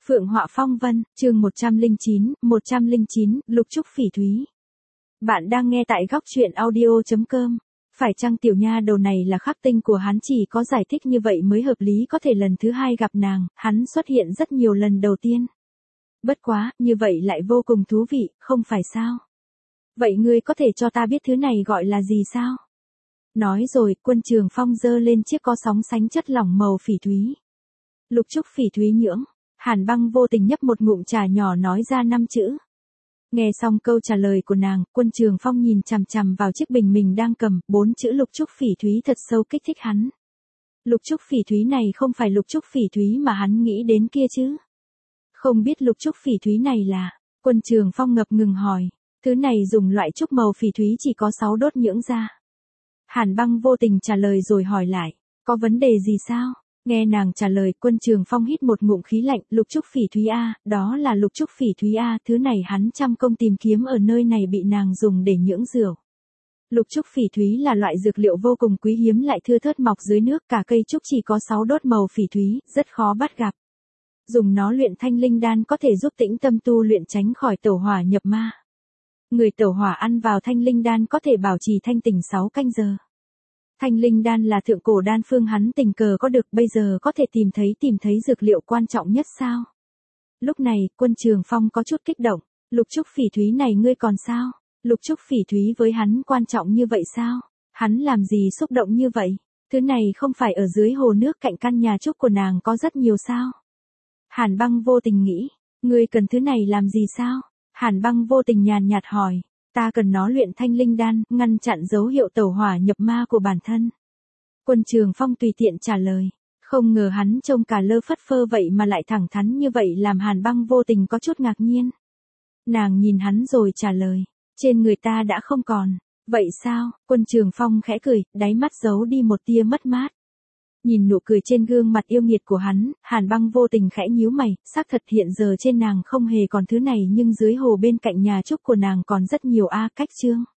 Phượng Họa Phong Vân, chương 109, Lục Trúc Phỉ Thúy. Bạn đang nghe tại góc truyện audio.com. Phải chăng tiểu nha đầu này là khắc tinh của hắn, chỉ có giải thích như vậy mới hợp lý, có thể lần thứ hai gặp nàng, hắn xuất hiện rất nhiều lần đầu tiên. Bất quá, như vậy lại vô cùng thú vị, không phải sao? Vậy ngươi có thể cho ta biết thứ này gọi là gì sao? Nói rồi, Quân Trường Phong giơ lên chiếc có sóng sánh chất lỏng màu phỉ thúy. Lục Trúc Phỉ Thúy nhưỡng. Hàn Băng vô tình nhấp một ngụm trà nhỏ nói ra 5 chữ. Nghe xong câu trả lời của nàng, Quân Trường Phong nhìn chằm chằm vào chiếc bình mình đang cầm, 4 chữ Lục Trúc Phỉ Thúy thật sâu kích thích hắn. Lục Trúc Phỉ Thúy này không phải Lục Trúc Phỉ Thúy mà hắn nghĩ đến kia chứ? Không biết Lục Trúc Phỉ Thúy này là? Quân Trường Phong ngập ngừng hỏi. Thứ này dùng loại trúc màu phỉ thúy chỉ có 6 đốt nhưỡng ra. Hàn Băng vô tình trả lời rồi hỏi lại, có vấn đề gì sao? Nghe nàng trả lời, Quân Trường Phong hít một ngụm khí lạnh, Lục Trúc Phỉ Thúy a, đó là Lục Trúc Phỉ Thúy a, thứ này hắn trăm công tìm kiếm ở nơi này bị nàng dùng để nhưỡng rượu. Lục Trúc Phỉ Thúy là loại dược liệu vô cùng quý hiếm lại thưa thớt mọc dưới nước, cả cây trúc chỉ có 6 đốt màu phỉ thúy, rất khó bắt gặp. Dùng nó luyện thanh linh đan có thể giúp tĩnh tâm tu luyện tránh khỏi tẩu hỏa nhập ma. Người tẩu hỏa ăn vào thanh linh đan có thể bảo trì thanh tỉnh 6 canh giờ. Thanh linh đan là thượng cổ đan phương hắn tình cờ có được, bây giờ có thể tìm thấy dược liệu quan trọng nhất sao? Lúc này, Quân Trường Phong có chút kích động, Lục Trúc Phỉ Thúy này ngươi còn sao? Lục Trúc Phỉ Thúy với hắn quan trọng như vậy sao? Hắn làm gì xúc động như vậy? Thứ này không phải ở dưới hồ nước cạnh căn nhà trúc của nàng có rất nhiều sao? Hàn Băng vô tình nghĩ, ngươi cần thứ này làm gì sao? Hàn Băng vô tình nhàn nhạt hỏi. Ta cần nó luyện thanh linh đan, ngăn chặn dấu hiệu tẩu hỏa nhập ma của bản thân. Quân Trường Phong tùy tiện trả lời. Không ngờ hắn trông cả lơ phất phơ vậy mà lại thẳng thắn như vậy làm Hàn Băng vô tình có chút ngạc nhiên. Nàng nhìn hắn rồi trả lời. Trên người ta đã không còn. Vậy sao? Quân Trường Phong khẽ cười, đáy mắt giấu đi một tia mất mát. Nhìn nụ cười trên gương mặt yêu nghiệt của hắn, Hàn Băng vô tình khẽ nhíu mày, xác thật hiện giờ trên nàng không hề còn thứ này nhưng dưới hồ bên cạnh nhà trúc của nàng còn rất nhiều cách chương.